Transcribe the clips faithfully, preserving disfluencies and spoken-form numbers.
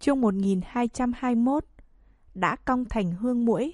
Chương một nghìn hai trăm hai mươi mốt. Đã cong thành hương muỗi.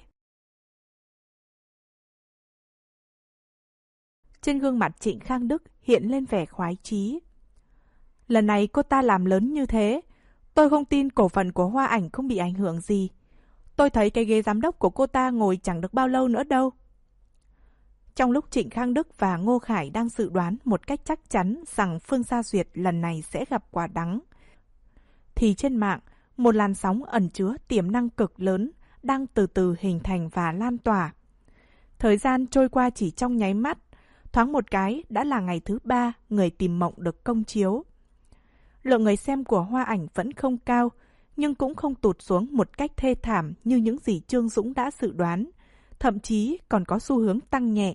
Trên gương mặt Trịnh Khang Đức hiện lên vẻ khoái chí. Lần này cô ta làm lớn như thế, tôi không tin cổ phần của Hoa Ảnh không bị ảnh hưởng gì. Tôi thấy cái ghế giám đốc của cô ta ngồi chẳng được bao lâu nữa đâu. Trong lúc Trịnh Khang Đức và Ngô Khải đang dự đoán một cách chắc chắn rằng Phương Sa Duyệt lần này sẽ gặp quả đắng, thì trên mạng, một làn sóng ẩn chứa tiềm năng cực lớn đang từ từ hình thành và lan tỏa. Thời gian trôi qua chỉ trong nháy mắt, thoáng một cái đã là ngày thứ ba Người Tìm Mộng được công chiếu. Lượng người xem của Hoa Ảnh vẫn không cao, nhưng cũng không tụt xuống một cách thê thảm như những gì Trương Dũng đã dự đoán, thậm chí còn có xu hướng tăng nhẹ.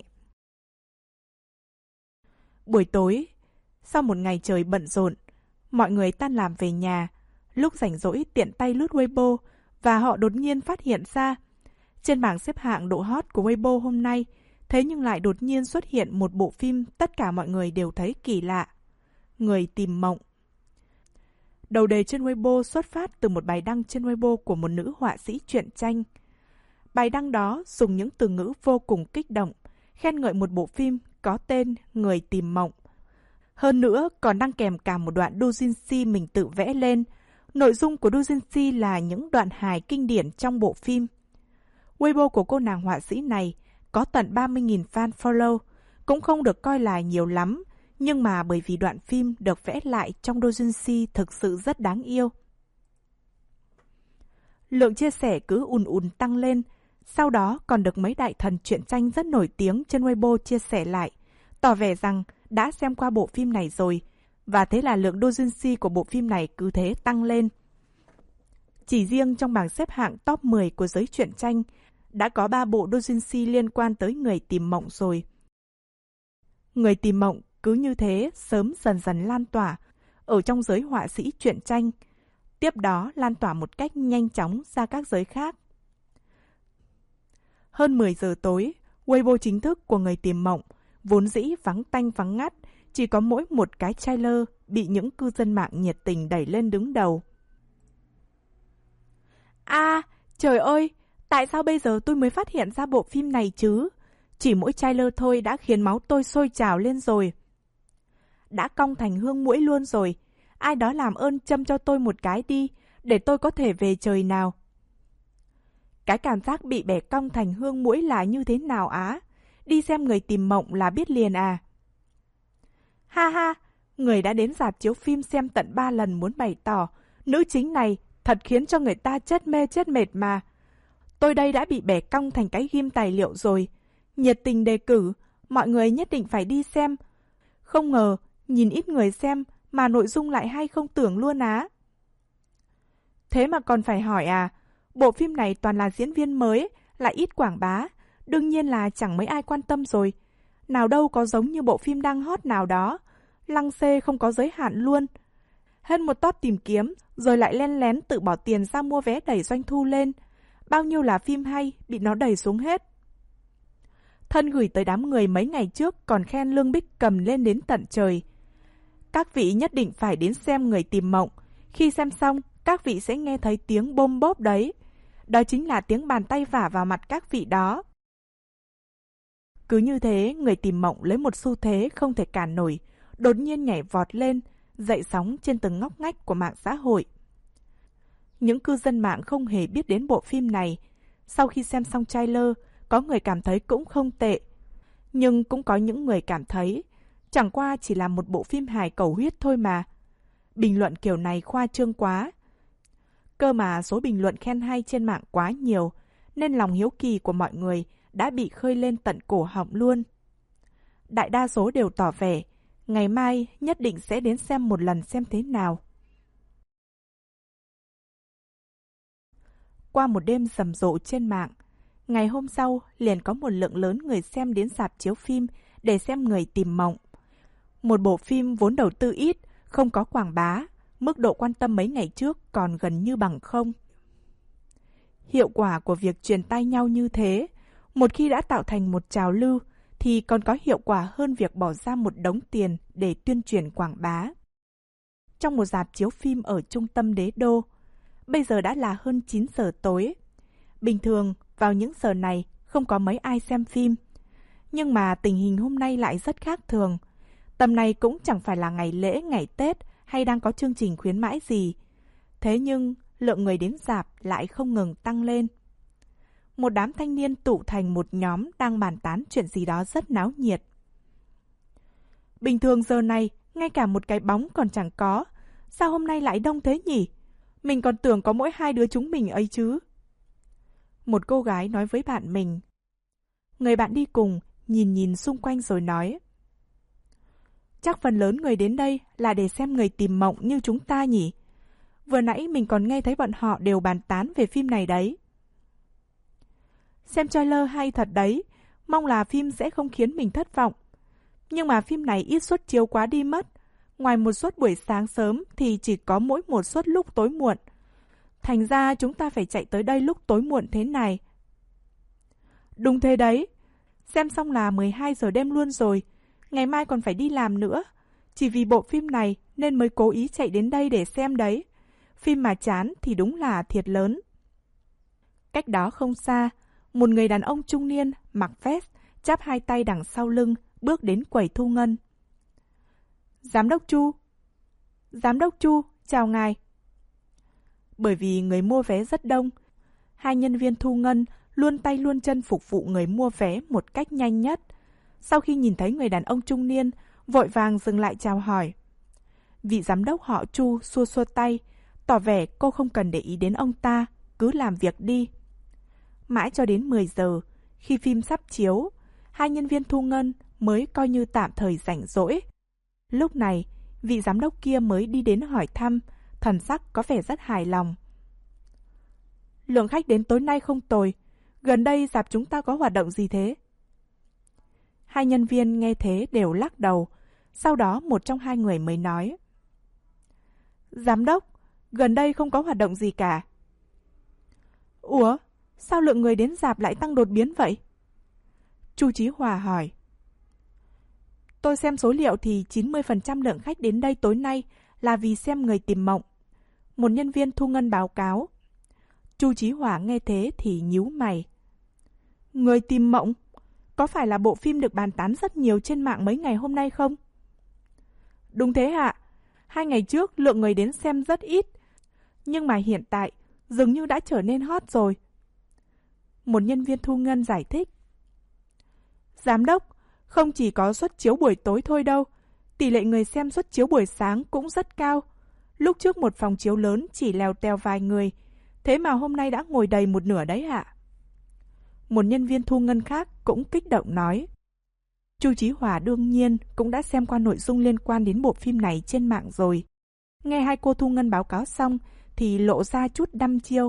Buổi tối, sau một ngày trời bận rộn, mọi người tan làm về nhà. Lúc rảnh rỗi tiện tay lướt Weibo và họ đột nhiên phát hiện ra trên bảng xếp hạng độ hot của Weibo hôm nay, thế nhưng lại đột nhiên xuất hiện một bộ phim tất cả mọi người đều thấy kỳ lạ. Người Tìm Mộng. Đầu đề trên Weibo xuất phát từ một bài đăng trên Weibo của một nữ họa sĩ truyện tranh. Bài đăng đó dùng những từ ngữ vô cùng kích động, khen ngợi một bộ phim có tên Người Tìm Mộng. Hơn nữa còn đăng kèm cả một đoạn doujinshi mình tự vẽ lên. Nội dung của doujinshi là những đoạn hài kinh điển trong bộ phim. Weibo của cô nàng họa sĩ này có tận ba mươi nghìn fan follow, cũng không được coi là nhiều lắm, nhưng mà bởi vì đoạn phim được vẽ lại trong doujinshi thực sự rất đáng yêu. Lượng chia sẻ cứ ùn ùn tăng lên, sau đó còn được mấy đại thần truyện tranh rất nổi tiếng trên Weibo chia sẻ lại, tỏ vẻ rằng đã xem qua bộ phim này rồi, và thế là lượng doujinshi của bộ phim này cứ thế tăng lên. Chỉ riêng trong bảng xếp hạng top mười của giới truyện tranh, đã có ba bộ doujinshi liên quan tới Người Tìm Mộng rồi. Người Tìm Mộng cứ như thế sớm dần dần lan tỏa ở trong giới họa sĩ truyện tranh, tiếp đó lan tỏa một cách nhanh chóng ra các giới khác. Hơn mười giờ tối, Weibo chính thức của Người Tìm Mộng vốn dĩ vắng tanh vắng ngắt, chỉ có mỗi một cái trailer bị những cư dân mạng nhiệt tình đẩy lên đứng đầu. À, trời ơi, tại sao bây giờ tôi mới phát hiện ra bộ phim này chứ? Chỉ mỗi trailer thôi đã khiến máu tôi sôi trào lên rồi. Đã cong thành hương muỗi luôn rồi. Ai đó làm ơn châm cho tôi một cái đi, để tôi có thể về trời nào. Cái cảm giác bị bẻ cong thành hương muỗi là như thế nào á? Đi xem Người Tìm Mộng là biết liền à? Ha ha, người đã đến rạp chiếu phim xem tận ba lần muốn bày tỏ, nữ chính này thật khiến cho người ta chết mê chết mệt mà. Tôi đây đã bị bẻ cong thành cái ghim tài liệu rồi. Nhiệt tình đề cử, mọi người nhất định phải đi xem. Không ngờ, nhìn ít người xem mà nội dung lại hay không tưởng luôn á. Thế mà còn phải hỏi à, bộ phim này toàn là diễn viên mới, lại ít quảng bá, đương nhiên là chẳng mấy ai quan tâm rồi. Nào đâu có giống như bộ phim đang hot nào đó, lăng xê không có giới hạn luôn. Hơn một top tìm kiếm, rồi lại len lén tự bỏ tiền ra mua vé đẩy doanh thu lên. Bao nhiêu là phim hay, bị nó đẩy xuống hết. Thân gửi tới đám người mấy ngày trước còn khen Lương Bích Cầm lên đến tận trời. Các vị nhất định phải đến xem Người Tìm Mộng. Khi xem xong, các vị sẽ nghe thấy tiếng bôm bốp đấy. Đó chính là tiếng bàn tay vả vào mặt các vị đó. Cứ như thế, Người Tìm Mộng lấy một xu thế không thể cản nổi, đột nhiên nhảy vọt lên, dậy sóng trên từng ngóc ngách của mạng xã hội. Những cư dân mạng không hề biết đến bộ phim này. Sau khi xem xong trailer, có người cảm thấy cũng không tệ. Nhưng cũng có những người cảm thấy chẳng qua chỉ là một bộ phim hài cầu huyết thôi mà. Bình luận kiểu này khoa trương quá. Cơ mà số bình luận khen hay trên mạng quá nhiều, nên lòng hiếu kỳ của mọi người đã bị khơi lên tận cổ họng luôn. Đại đa số đều tỏ vẻ, ngày mai nhất định sẽ đến xem một lần xem thế nào. Qua một đêm rầm rộ trên mạng, ngày hôm sau liền có một lượng lớn người xem đến rạp chiếu phim để xem Người Tìm Mộng. Một bộ phim vốn đầu tư ít, không có quảng bá, mức độ quan tâm mấy ngày trước còn gần như bằng không. Hiệu quả của việc truyền tai nhau như thế, một khi đã tạo thành một trào lưu, thì còn có hiệu quả hơn việc bỏ ra một đống tiền để tuyên truyền quảng bá. Trong một rạp chiếu phim ở trung tâm đế đô, Bây giờ đã là hơn chín giờ tối. Bình thường, vào những giờ này, không có mấy ai xem phim. Nhưng mà tình hình hôm nay lại rất khác thường. Tầm này cũng chẳng phải là ngày lễ, ngày Tết hay đang có chương trình khuyến mãi gì. Thế nhưng, lượng người đến rạp lại không ngừng tăng lên. Một đám thanh niên tụ thành một nhóm đang bàn tán chuyện gì đó rất náo nhiệt. Bình thường giờ này, ngay cả một cái bóng còn chẳng có. Sao hôm nay lại đông thế nhỉ? Mình còn tưởng có mỗi hai đứa chúng mình ấy chứ. Một cô gái nói với bạn mình. Người bạn đi cùng nhìn nhìn xung quanh rồi nói. Chắc phần lớn người đến đây là để xem Người Tìm Mộng như chúng ta nhỉ? Vừa nãy mình còn nghe thấy bọn họ đều bàn tán về phim này đấy. Xem trailer hay thật đấy, mong là phim sẽ không khiến mình thất vọng. Nhưng mà phim này ít suất chiếu quá đi mất. Ngoài một suất buổi sáng sớm thì chỉ có mỗi một suất lúc tối muộn. Thành ra chúng ta phải chạy tới đây lúc tối muộn thế này. Đúng thế đấy. Xem xong là mười hai giờ đêm luôn rồi. Ngày mai còn phải đi làm nữa. Chỉ vì bộ phim này nên mới cố ý chạy đến đây để xem đấy. Phim mà chán thì đúng là thiệt lớn. Cách đó không xa, một người đàn ông trung niên mặc vest, chắp hai tay đằng sau lưng, bước đến quầy thu ngân. Giám đốc Chu. Giám đốc Chu, chào ngài. Bởi vì người mua vé rất đông, hai nhân viên thu ngân luôn tay luôn chân phục vụ người mua vé một cách nhanh nhất. Sau khi nhìn thấy người đàn ông trung niên, vội vàng dừng lại chào hỏi. Vị giám đốc họ Chu xua xua tay, tỏ vẻ cô không cần để ý đến ông ta, cứ làm việc đi. Mãi cho đến mười giờ, khi phim sắp chiếu, hai nhân viên thu ngân mới coi như tạm thời rảnh rỗi. Lúc này, vị giám đốc kia mới đi đến hỏi thăm, thần sắc có vẻ rất hài lòng. Lượng khách đến tối nay không tồi, gần đây rạp chúng ta có hoạt động gì thế? Hai nhân viên nghe thế đều lắc đầu, sau đó một trong hai người mới nói. Giám đốc, gần đây không có hoạt động gì cả. Ủa, sao lượng người đến rạp lại tăng đột biến vậy? Chu Chí Hòa hỏi. Tôi xem số liệu thì chín mươi phần trăm lượng khách đến đây tối nay là vì xem Người Tìm Mộng. Một nhân viên thu ngân báo cáo. Chu Chí Hòa nghe thế thì nhíu mày. Người Tìm Mộng? Có phải là bộ phim được bàn tán rất nhiều trên mạng mấy ngày hôm nay không? Đúng thế ạ. Hai ngày trước lượng người đến xem rất ít. Nhưng mà hiện tại dường như đã trở nên hot rồi. Một nhân viên thu ngân giải thích. Giám đốc, không chỉ có suất chiếu buổi tối thôi đâu. Tỷ lệ người xem suất chiếu buổi sáng cũng rất cao. Lúc trước một phòng chiếu lớn chỉ lèo tèo vài người. Thế mà hôm nay đã ngồi đầy một nửa đấy ạ. Một nhân viên thu ngân khác cũng kích động nói. Chu Chí Hòa đương nhiên cũng đã xem qua nội dung liên quan đến bộ phim này trên mạng rồi. Nghe hai cô thu ngân báo cáo xong thì lộ ra chút đăm chiêu.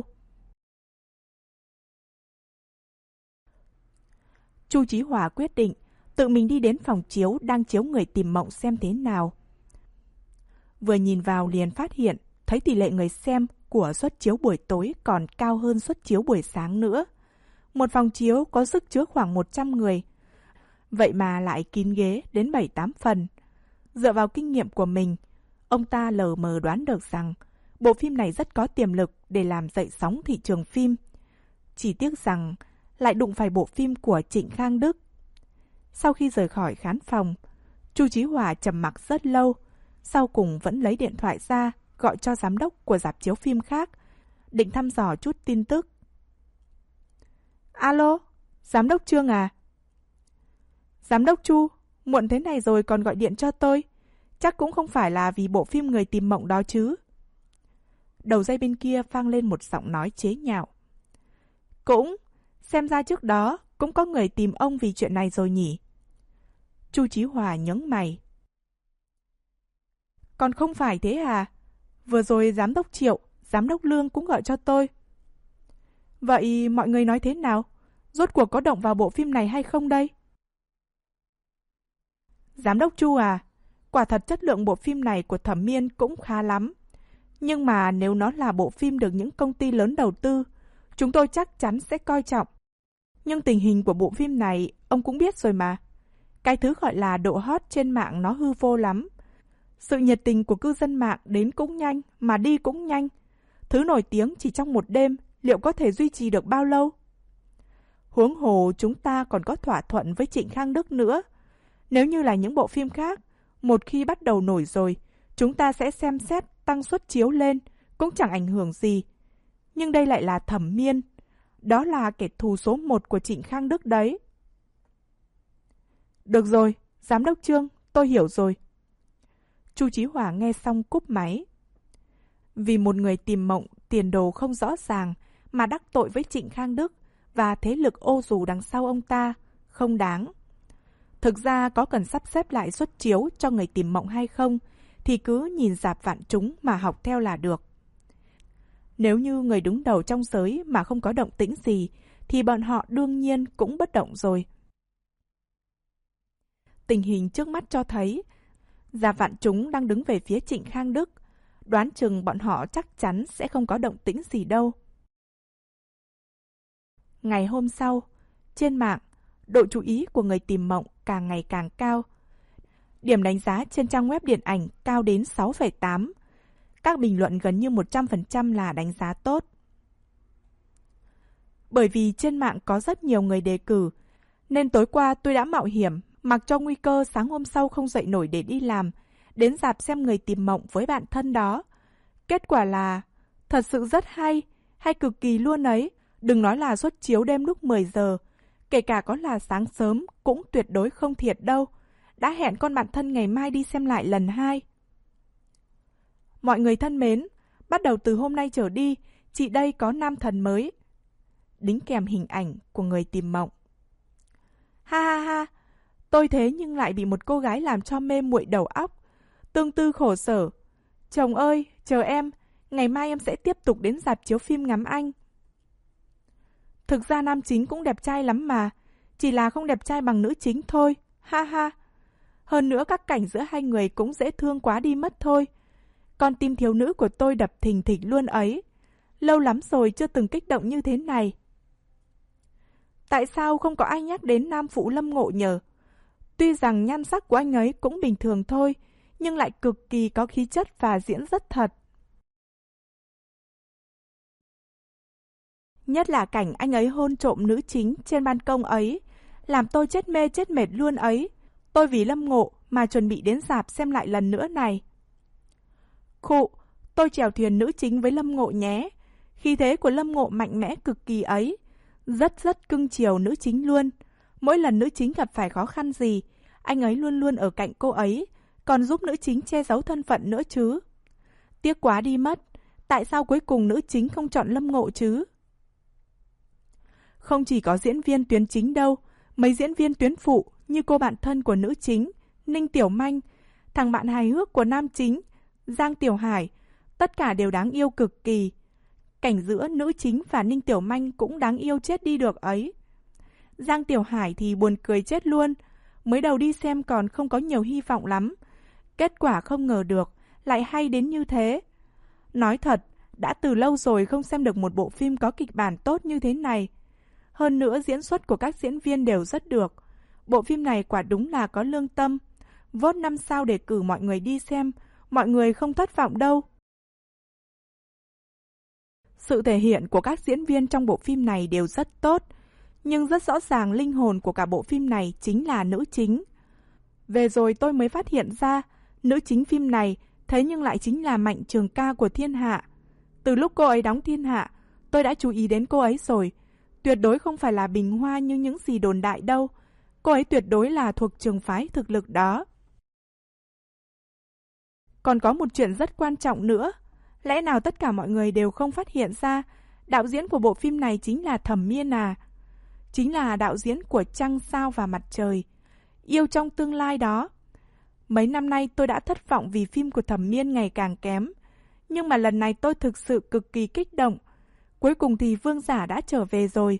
Chu Chí Hòa quyết định tự mình đi đến phòng chiếu đang chiếu Người Tìm Mộng xem thế nào. Vừa nhìn vào liền phát hiện thấy tỷ lệ người xem của suất chiếu buổi tối còn cao hơn suất chiếu buổi sáng nữa. Một phòng chiếu có sức chứa khoảng một trăm người. Vậy mà lại kín ghế đến bảy tám phần. Dựa vào kinh nghiệm của mình, ông ta lờ mờ đoán được rằng bộ phim này rất có tiềm lực để làm dậy sóng thị trường phim. Chỉ tiếc rằng lại đụng phải bộ phim của Trịnh Khang Đức. Sau khi rời khỏi khán phòng, Chu Chí Hòa trầm mặc rất lâu, sau cùng vẫn lấy điện thoại ra gọi cho giám đốc của rạp chiếu phim khác, định thăm dò chút tin tức. Alo, giám đốc Trương à? Giám đốc Chu, muộn thế này rồi còn gọi điện cho tôi. Chắc cũng không phải là vì bộ phim Người Tìm Mộng đó chứ? Đầu dây bên kia vang lên một giọng nói chế nhạo. Cũng, xem ra trước đó cũng có người tìm ông vì chuyện này rồi nhỉ? Chu Chí Hòa nhướng mày. Còn không phải thế à? Vừa rồi giám đốc Triệu, giám đốc Lương cũng gọi cho tôi. Vậy mọi người nói thế nào? Rốt cuộc có động vào bộ phim này hay không đây? Giám đốc Chu à, quả thật chất lượng bộ phim này của Thẩm Miên cũng khá lắm. Nhưng mà nếu nó là bộ phim được những công ty lớn đầu tư, chúng tôi chắc chắn sẽ coi trọng. Nhưng tình hình của bộ phim này ông cũng biết rồi mà. Cái thứ gọi là độ hot trên mạng nó hư vô lắm. Sự nhiệt tình của cư dân mạng đến cũng nhanh mà đi cũng nhanh. Thứ nổi tiếng chỉ trong một đêm, liệu có thể duy trì được bao lâu? Huống hồ chúng ta còn có thỏa thuận với Trịnh Khang Đức nữa. Nếu như là những bộ phim khác, một khi bắt đầu nổi rồi, chúng ta sẽ xem xét tăng suất chiếu lên, cũng chẳng ảnh hưởng gì. Nhưng đây lại là Thẩm Miên. Đó là kẻ thù số một của Trịnh Khang Đức đấy. Được rồi, Giám đốc Trương, tôi hiểu rồi. Chu Chí Hỏa nghe xong cúp máy. Vì một người tìm mộng, tiền đồ không rõ ràng mà đắc tội với Trịnh Khang Đức và thế lực ô dù đằng sau ông ta, không đáng. Thực ra có cần sắp xếp lại suất chiếu cho người tìm mộng hay không, thì cứ nhìn rạp vạn chúng mà học theo là được. Nếu như người đứng đầu trong giới mà không có động tĩnh gì, thì bọn họ đương nhiên cũng bất động rồi. Tình hình trước mắt cho thấy, rạp vạn chúng đang đứng về phía Trịnh Khang Đức. Đoán chừng bọn họ chắc chắn sẽ không có động tĩnh gì đâu. Ngày hôm sau, trên mạng, độ chú ý của người tìm mộng càng ngày càng cao. Điểm đánh giá trên trang web điện ảnh cao đến sáu phẩy tám. Các bình luận gần như một trăm phần trăm là đánh giá tốt. Bởi vì trên mạng có rất nhiều người đề cử, nên tối qua tôi đã mạo hiểm mặc cho nguy cơ sáng hôm sau không dậy nổi để đi làm, đến rạp xem người tìm mộng với bạn thân đó. Kết quả là thật sự rất hay, hay cực kỳ luôn ấy. Đừng nói là suất chiếu đêm lúc mười giờ, kể cả có là sáng sớm cũng tuyệt đối không thiệt đâu. Đã hẹn con bạn thân ngày mai đi xem lại lần hai. Mọi người thân mến, bắt đầu từ hôm nay trở đi, chị đây có nam thần mới. Đính kèm hình ảnh của người tìm mộng. Ha ha ha, tôi thế nhưng lại bị một cô gái làm cho mê muội đầu óc. Tương tư khổ sở. Chồng ơi, chờ em, ngày mai em sẽ tiếp tục đến rạp chiếu phim ngắm anh. Thực ra nam chính cũng đẹp trai lắm mà, chỉ là không đẹp trai bằng nữ chính thôi, ha ha. Hơn nữa các cảnh giữa hai người cũng dễ thương quá đi mất thôi. Con tim thiếu nữ của tôi đập thình thịch luôn ấy. Lâu lắm rồi chưa từng kích động như thế này. Tại sao không có ai nhắc đến nam phụ Lâm Ngộ nhờ? Tuy rằng nhan sắc của anh ấy cũng bình thường thôi, nhưng lại cực kỳ có khí chất và diễn rất thật. Nhất là cảnh anh ấy hôn trộm nữ chính trên ban công ấy, làm tôi chết mê chết mệt luôn ấy. Tôi vì Lâm Ngộ mà chuẩn bị đến rạp xem lại lần nữa này. Khụ, tôi chèo thuyền nữ chính với Lâm Ngộ nhé. Khí thế của Lâm Ngộ mạnh mẽ cực kỳ ấy. Rất rất cưng chiều nữ chính luôn. Mỗi lần nữ chính gặp phải khó khăn gì, anh ấy luôn luôn ở cạnh cô ấy, còn giúp nữ chính che giấu thân phận nữa chứ. Tiếc quá đi mất, tại sao cuối cùng nữ chính không chọn Lâm Ngộ chứ? Không chỉ có diễn viên tuyến chính đâu, mấy diễn viên tuyến phụ như cô bạn thân của nữ chính, Ninh Tiểu Manh, thằng bạn hài hước của nam chính, Giang Tiểu Hải, tất cả đều đáng yêu cực kỳ. Cảnh giữa nữ chính và Ninh Tiểu Manh cũng đáng yêu chết đi được ấy. Giang Tiểu Hải thì buồn cười chết luôn, mới đầu đi xem còn không có nhiều hy vọng lắm. Kết quả không ngờ được, lại hay đến như thế. Nói thật, đã từ lâu rồi không xem được một bộ phim có kịch bản tốt như thế này. Hơn nữa diễn xuất của các diễn viên đều rất được. Bộ phim này quả đúng là có lương tâm. Vote năm sao để cử mọi người đi xem, mọi người không thất vọng đâu. Sự thể hiện của các diễn viên trong bộ phim này đều rất tốt, nhưng rất rõ ràng linh hồn của cả bộ phim này chính là nữ chính. Về rồi tôi mới phát hiện ra, nữ chính phim này thế nhưng lại chính là Mạnh Trường Ca của Thiên Hạ. Từ lúc cô ấy đóng Thiên Hạ, tôi đã chú ý đến cô ấy rồi. Tuyệt đối không phải là bình hoa như những gì đồn đại đâu. Cô ấy tuyệt đối là thuộc trường phái thực lực đó. Còn có một chuyện rất quan trọng nữa. Lẽ nào tất cả mọi người đều không phát hiện ra đạo diễn của bộ phim này chính là Thẩm Miên à? Chính là đạo diễn của Trăng Sao và Mặt Trời, Yêu Trong Tương Lai đó. Mấy năm nay tôi đã thất vọng vì phim của Thẩm Miên ngày càng kém. Nhưng mà lần này tôi thực sự cực kỳ kích động. Cuối cùng thì Vương Giả đã trở về rồi.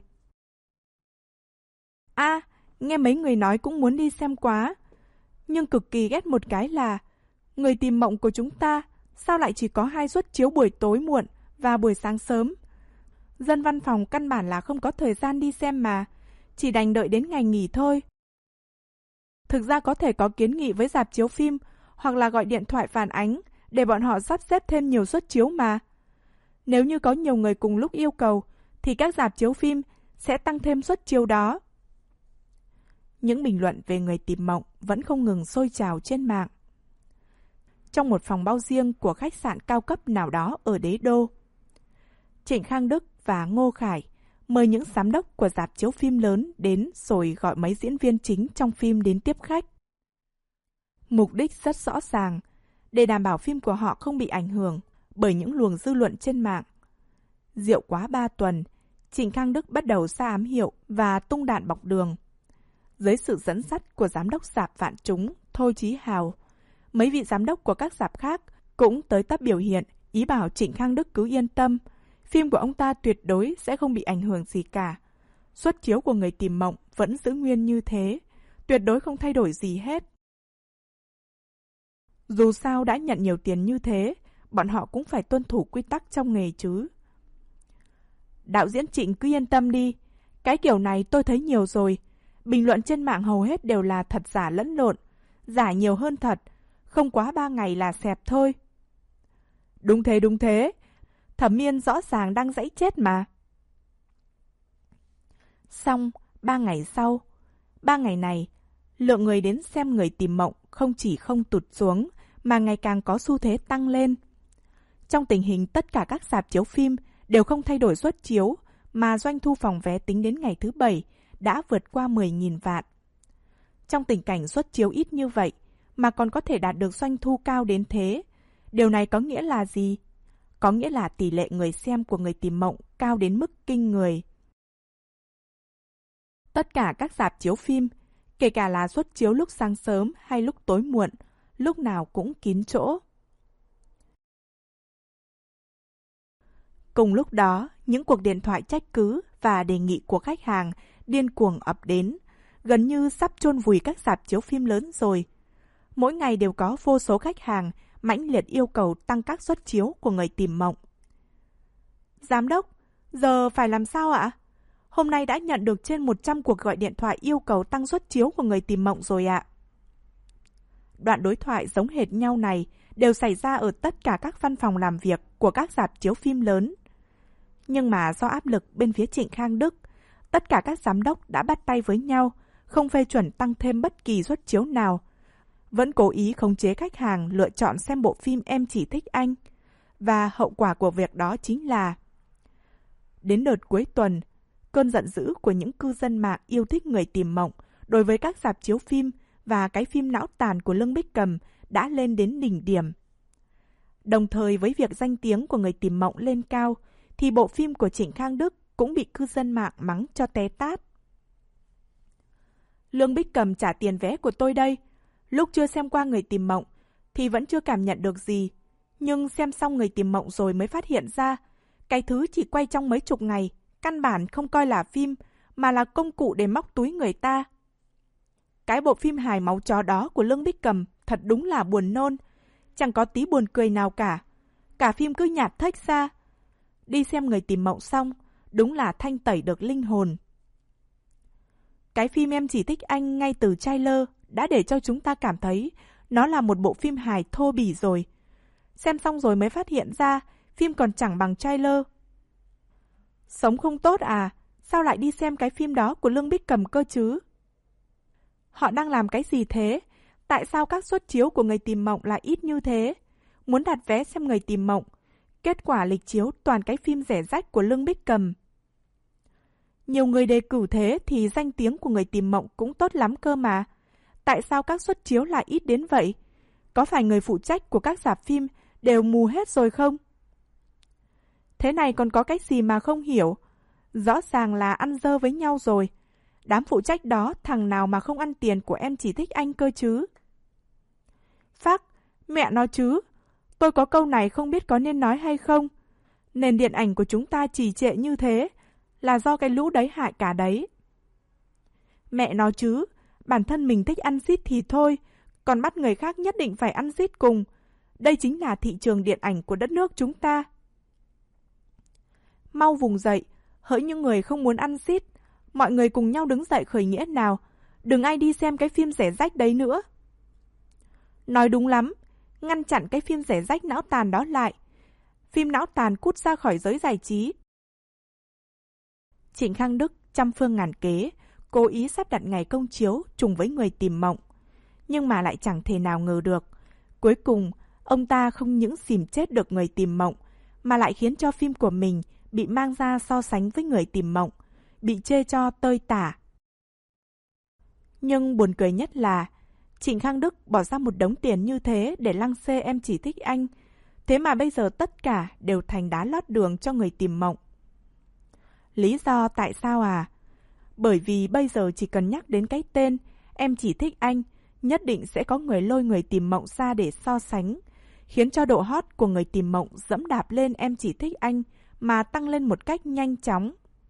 À, nghe mấy người nói cũng muốn đi xem quá. Nhưng cực kỳ ghét một cái là Người Tìm Mộng của chúng ta sao lại chỉ có hai suất chiếu buổi tối muộn và buổi sáng sớm. Dân văn phòng căn bản là không có thời gian đi xem mà, chỉ đành đợi đến ngày nghỉ thôi. Thực ra có thể có kiến nghị với rạp chiếu phim hoặc là gọi điện thoại phản ánh để bọn họ sắp xếp thêm nhiều suất chiếu mà. Nếu như có nhiều người cùng lúc yêu cầu, thì các rạp chiếu phim sẽ tăng thêm suất chiếu đó. Những bình luận về Người tìm mộng vẫn không ngừng sôi trào trên mạng. Trong một phòng bao riêng của khách sạn cao cấp nào đó ở Đế Đô, Trịnh Khang Đức và Ngô Khải mời những giám đốc của rạp chiếu phim lớn đến rồi gọi mấy diễn viên chính trong phim đến tiếp khách. Mục đích rất rõ ràng, để đảm bảo phim của họ không bị ảnh hưởng bởi những luồng dư luận trên mạng. Rượu quá ba tuần, Trịnh Khang Đức bắt đầu ra ám hiệu và tung đạn bọc đường. Dưới sự dẫn dắt của giám đốc rạp Vạn Chúng Thôi Chí Hào, mấy vị giám đốc của các rạp khác cũng tới tấp biểu hiện, ý bảo Trịnh Khang Đức cứ yên tâm, phim của ông ta tuyệt đối sẽ không bị ảnh hưởng gì cả. Suất chiếu của Người tìm mộng vẫn giữ nguyên như thế, tuyệt đối không thay đổi gì hết. Dù sao đã nhận nhiều tiền như thế, bọn họ cũng phải tuân thủ quy tắc trong nghề chứ. Đạo diễn Trịnh cứ yên tâm đi, cái kiểu này tôi thấy nhiều rồi. Bình luận trên mạng hầu hết đều là thật giả lẫn lộn, giả nhiều hơn thật, không quá ba ngày là xẹp thôi. Đúng thế, đúng thế, Thẩm Miên rõ ràng đang dãy chết mà. Xong, ba ngày sau, ba ngày này, lượng người đến xem Người tìm mộng không chỉ không tụt xuống, mà ngày càng có xu thế tăng lên. Trong tình hình tất cả các rạp chiếu phim đều không thay đổi suất chiếu, mà doanh thu phòng vé tính đến ngày thứ bảy đã vượt qua mười nghìn vạn. Trong tình cảnh suất chiếu ít như vậy, mà còn có thể đạt được doanh thu cao đến thế, điều này có nghĩa là gì? Có nghĩa là tỷ lệ người xem của Người tìm mộng cao đến mức kinh người. Tất cả các rạp chiếu phim, kể cả là suất chiếu lúc sáng sớm hay lúc tối muộn, lúc nào cũng kín chỗ. Cùng lúc đó, những cuộc điện thoại trách cứ và đề nghị của khách hàng điên cuồng ập đến, gần như sắp chôn vùi các rạp chiếu phim lớn rồi. Mỗi ngày đều có vô số khách hàng mãnh liệt yêu cầu tăng các suất chiếu của Người tìm mộng. Giám đốc, giờ phải làm sao ạ? Hôm nay đã nhận được trên một trăm cuộc gọi điện thoại yêu cầu tăng suất chiếu của Người tìm mộng rồi ạ. Đoạn đối thoại giống hệt nhau này đều xảy ra ở tất cả các văn phòng làm việc của các rạp chiếu phim lớn. Nhưng mà do áp lực bên phía Trịnh Khang Đức, tất cả các giám đốc đã bắt tay với nhau, không phê chuẩn tăng thêm bất kỳ suất chiếu nào. Vẫn cố ý khống chế khách hàng lựa chọn xem bộ phim Em Chỉ Thích Anh. Và hậu quả của việc đó chính là đến đợt cuối tuần, cơn giận dữ của những cư dân mạng yêu thích Người tìm mộng đối với các rạp chiếu phim và cái phim não tàn của Lương Bích Cầm đã lên đến đỉnh điểm. Đồng thời với việc danh tiếng của Người tìm mộng lên cao, thì bộ phim của Trịnh Khang Đức cũng bị cư dân mạng mắng cho té tát. Lương Bích Cầm trả tiền vé của tôi đây. Lúc chưa xem qua Người tìm mộng thì vẫn chưa cảm nhận được gì. Nhưng xem xong Người tìm mộng rồi mới phát hiện ra, cái thứ chỉ quay trong mấy chục ngày, căn bản không coi là phim, mà là công cụ để móc túi người ta. Cái bộ phim hài máu chó đó của Lương Bích Cầm thật đúng là buồn nôn, chẳng có tí buồn cười nào cả. Cả phim cứ nhạt thếch ra. Đi xem Người tìm mộng xong, đúng là thanh tẩy được linh hồn. Cái phim Em Chỉ Thích Anh ngay từ trailer đã để cho chúng ta cảm thấy nó là một bộ phim hài thô bỉ rồi. Xem xong rồi mới phát hiện ra phim còn chẳng bằng trailer. Sống không tốt à? Sao lại đi xem cái phim đó của Lương Bích Cầm cơ chứ? Họ đang làm cái gì thế? Tại sao các suất chiếu của Người tìm mộng lại ít như thế? Muốn đặt vé xem Người tìm mộng, kết quả lịch chiếu toàn cái phim rẻ rách của Lương Bích Cầm. Nhiều người đề cử thế thì danh tiếng của Người tìm mộng cũng tốt lắm cơ mà. Tại sao các suất chiếu lại ít đến vậy? Có phải người phụ trách của các rạp phim đều mù hết rồi không? Thế này còn có cái gì mà không hiểu? Rõ ràng là ăn dơ với nhau rồi. Đám phụ trách đó thằng nào mà không ăn tiền của Em Chỉ Thích Anh cơ chứ? Phác, mẹ nó chứ. Tôi có câu này không biết có nên nói hay không. Nền điện ảnh của chúng ta trì trệ như thế là do cái lũ đấy hại cả đấy. Mẹ nó chứ, bản thân mình thích ăn xít thì thôi, còn bắt người khác nhất định phải ăn xít cùng. Đây chính là thị trường điện ảnh của đất nước chúng ta. Mau vùng dậy, hỡi những người không muốn ăn xít, mọi người cùng nhau đứng dậy khởi nghĩa nào, đừng ai đi xem cái phim rẻ rách đấy nữa. Nói đúng lắm, ngăn chặn cái phim rẻ rách não tàn đó lại. phim não tàn cút ra khỏi giới giải trí. Trịnh Khang Đức trăm phương ngàn kế, cố ý sắp đặt ngày công chiếu trùng với Người Tìm Mộng. Nhưng mà lại chẳng thể nào ngờ được. Cuối cùng, ông ta không những xìm chết được Người Tìm Mộng, mà lại khiến cho phim của mình bị mang ra so sánh với Người Tìm Mộng, bị chê cho tơi tả. Nhưng buồn cười nhất là, Trịnh Khang Đức bỏ ra một đống tiền như thế để lăng xê Em Chỉ Thích Anh, thế mà bây giờ tất cả đều thành đá lót đường cho Người Tìm Mộng. Lý do tại sao à? Bởi vì bây giờ chỉ cần nhắc đến cái tên Em Chỉ Thích Anh, nhất định sẽ có người lôi Người Tìm Mộng ra để so sánh, khiến cho độ hot của Người Tìm Mộng dẫm đạp lên Em Chỉ Thích Anh mà tăng lên một cách nhanh chóng.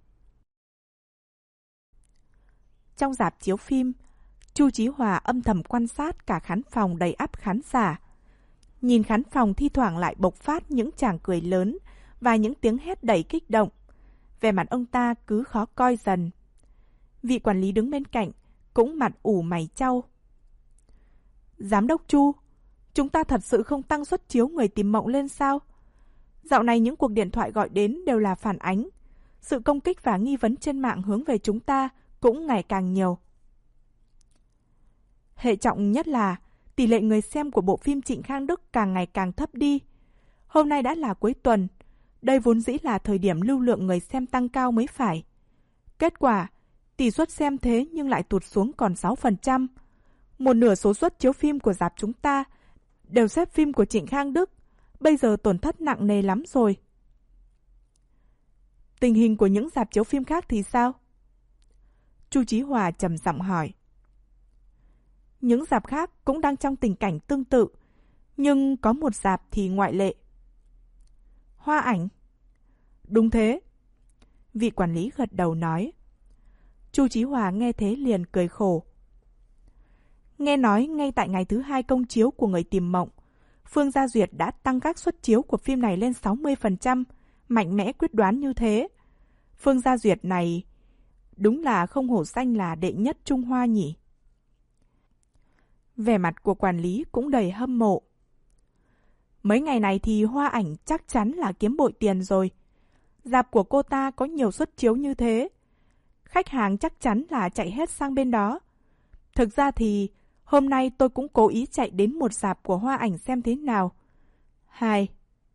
Trong rạp chiếu phim, Chu Chí Hòa âm thầm quan sát cả khán phòng đầy ắp khán giả. Nhìn khán phòng thi thoảng lại bộc phát những tràng cười lớn và những tiếng hét đầy kích động. Vẻ mặt ông ta cứ khó coi dần. Vị quản lý đứng bên cạnh cũng mặt ủ mày chau. Giám đốc Chu, chúng ta thật sự không tăng suất chiếu Người Tìm Mộng lên sao? Dạo này những cuộc điện thoại gọi đến đều là phản ánh. Sự công kích và nghi vấn trên mạng hướng về chúng ta cũng ngày càng nhiều. Hệ trọng nhất là tỷ lệ người xem của bộ phim Trịnh Khang Đức càng ngày càng thấp đi. Hôm nay đã là cuối tuần, đây vốn dĩ là thời điểm lưu lượng người xem tăng cao mới phải. Kết quả, tỷ suất xem thế nhưng lại tụt xuống còn sáu phần trăm. Một nửa số suất chiếu phim của rạp chúng ta đều xếp phim của Trịnh Khang Đức, bây giờ tổn thất nặng nề lắm rồi. Tình hình của những rạp chiếu phim khác thì sao? Chu Chí Hòa trầm giọng hỏi. Những rạp khác cũng đang trong tình cảnh tương tự, nhưng có một rạp thì ngoại lệ. Hoa Ảnh? Đúng thế. Vị quản lý gật đầu nói. Chu Chí Hòa nghe thế liền cười khổ. Nghe nói ngay tại ngày thứ hai công chiếu của Người Tìm Mộng, Phương Gia Duyệt đã tăng các suất chiếu của phim này lên sáu mươi phần trăm, mạnh mẽ quyết đoán như thế. Phương Gia Duyệt này đúng là không hổ danh là đệ nhất Trung Hoa nhỉ. Vẻ mặt của quản lý cũng đầy hâm mộ. Mấy ngày này thì Hoa Ảnh chắc chắn là kiếm bội tiền rồi. Rạp của cô ta có nhiều suất chiếu như thế, khách hàng chắc chắn là chạy hết sang bên đó. Thực ra thì hôm nay tôi cũng cố ý chạy đến một rạp của Hoa Ảnh xem thế nào. Hai.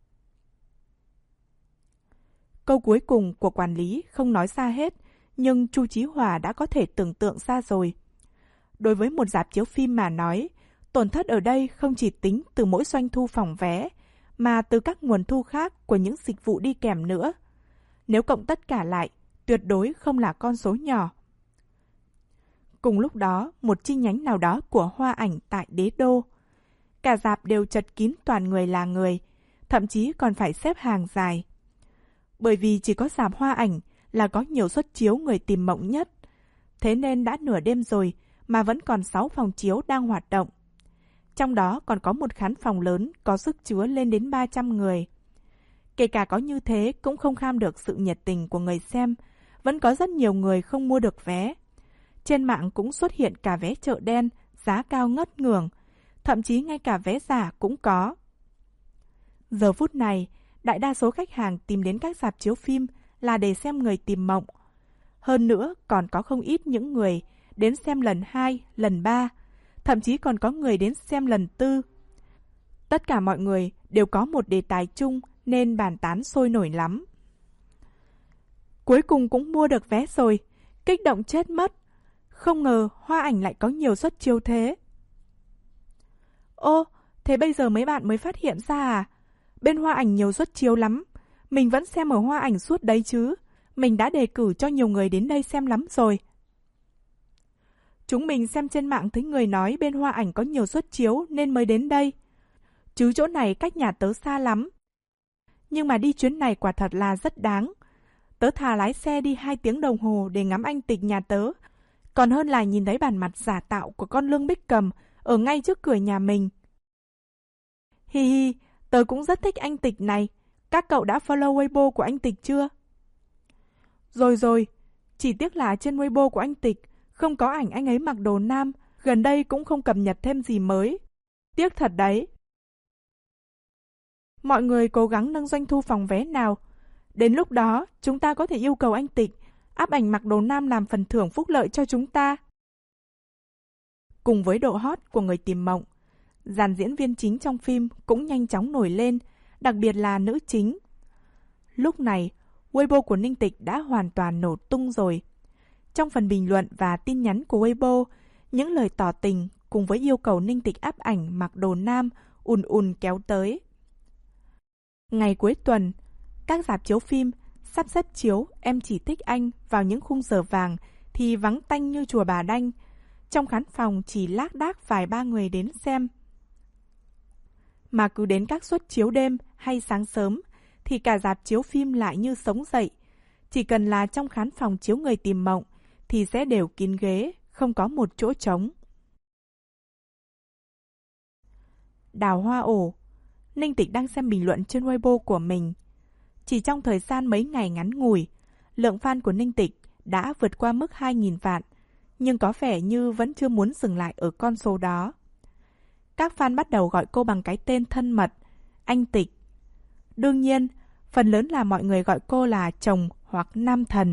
Câu cuối cùng của quản lý không nói ra hết, nhưng Chu Chí Hòa đã có thể tưởng tượng ra rồi. Đối với một rạp chiếu phim mà nói, tổn thất ở đây không chỉ tính từ mỗi doanh thu phòng vé, mà từ các nguồn thu khác của những dịch vụ đi kèm nữa. Nếu cộng tất cả lại, tuyệt đối không là con số nhỏ. Cùng lúc đó, một chi nhánh nào đó của Hoa Ảnh tại Đế Đô. Cả rạp đều chật kín toàn người là người, thậm chí còn phải xếp hàng dài. Bởi vì chỉ có rạp Hoa Ảnh là có nhiều suất chiếu Người Tìm Mộng nhất. Thế nên đã nửa đêm rồi mà vẫn còn sáu phòng chiếu đang hoạt động. Trong đó còn có một khán phòng lớn có sức chứa lên đến ba trăm người. Kể cả có như thế cũng không kham được sự nhiệt tình của người xem, vẫn có rất nhiều người không mua được vé. Trên mạng cũng xuất hiện cả vé chợ đen, giá cao ngất ngưởng, thậm chí ngay cả vé giả cũng có. Giờ phút này, đại đa số khách hàng tìm đến các rạp chiếu phim là để xem Người Tìm Mộng. Hơn nữa còn có không ít những người đến xem lần hai, lần ba, thậm chí còn có người đến xem lần tư. Tất cả mọi người đều có một đề tài chung nên bàn tán sôi nổi lắm. Cuối cùng cũng mua được vé rồi, kích động chết mất. Không ngờ Hoa Ảnh lại có nhiều suất chiếu thế. Ô, thế bây giờ mấy bạn mới phát hiện ra à? Bên Hoa Ảnh nhiều suất chiếu lắm. Mình vẫn xem ở Hoa Ảnh suốt đấy chứ. Mình đã đề cử cho nhiều người đến đây xem lắm rồi. Chúng mình xem trên mạng thấy người nói bên Hoa Ảnh có nhiều suất chiếu nên mới đến đây. Chứ chỗ này cách nhà tớ xa lắm. Nhưng mà đi chuyến này quả thật là rất đáng. Tớ thà lái xe đi hai tiếng đồng hồ để ngắm anh Tịch nhà tớ, còn hơn là nhìn thấy bản mặt giả tạo của con Lương Bích Cầm ở ngay trước cửa nhà mình. Hi hi, tớ cũng rất thích anh Tịch này. Các cậu đã follow Weibo của anh Tịch chưa? Rồi rồi, chỉ tiếc là trên Weibo của anh Tịch không có ảnh anh ấy mặc đồ nam, gần đây cũng không cập nhật thêm gì mới. Tiếc thật đấy. Mọi người cố gắng nâng doanh thu phòng vé nào. Đến lúc đó, chúng ta có thể yêu cầu anh Tịch áp ảnh mặc đồ nam làm phần thưởng phúc lợi cho chúng ta. Cùng với độ hot của Người Tìm Mộng, dàn diễn viên chính trong phim cũng nhanh chóng nổi lên, đặc biệt là nữ chính. Lúc này, Weibo của Ninh Tịch đã hoàn toàn nổ tung rồi. Trong phần bình luận và tin nhắn của Weibo, những lời tỏ tình cùng với yêu cầu Ninh Tịch áp ảnh mặc đồ nam ùn ùn kéo tới. Ngày cuối tuần, các rạp chiếu phim sắp xếp chiếu Em Chỉ Thích Anh vào những khung giờ vàng thì vắng tanh như chùa Bà Đanh. Trong khán phòng chỉ lác đác vài ba người đến xem. Mà cứ đến các suất chiếu đêm hay sáng sớm thì cả rạp chiếu phim lại như sống dậy. Chỉ cần là trong khán phòng chiếu Người Tìm Mộng thì sẽ đều kín ghế, không có một chỗ trống. Đào hoa ổ. Ninh Tịch đang xem bình luận trên Weibo của mình. Chỉ trong thời gian mấy ngày ngắn ngủi, lượng fan của Ninh Tịch đã vượt qua mức hai nghìn vạn, nhưng có vẻ như vẫn chưa muốn dừng lại ở con số đó. Các fan bắt đầu gọi cô bằng cái tên thân mật, anh Tịch. Đương nhiên, phần lớn là mọi người gọi cô là chồng hoặc nam thần.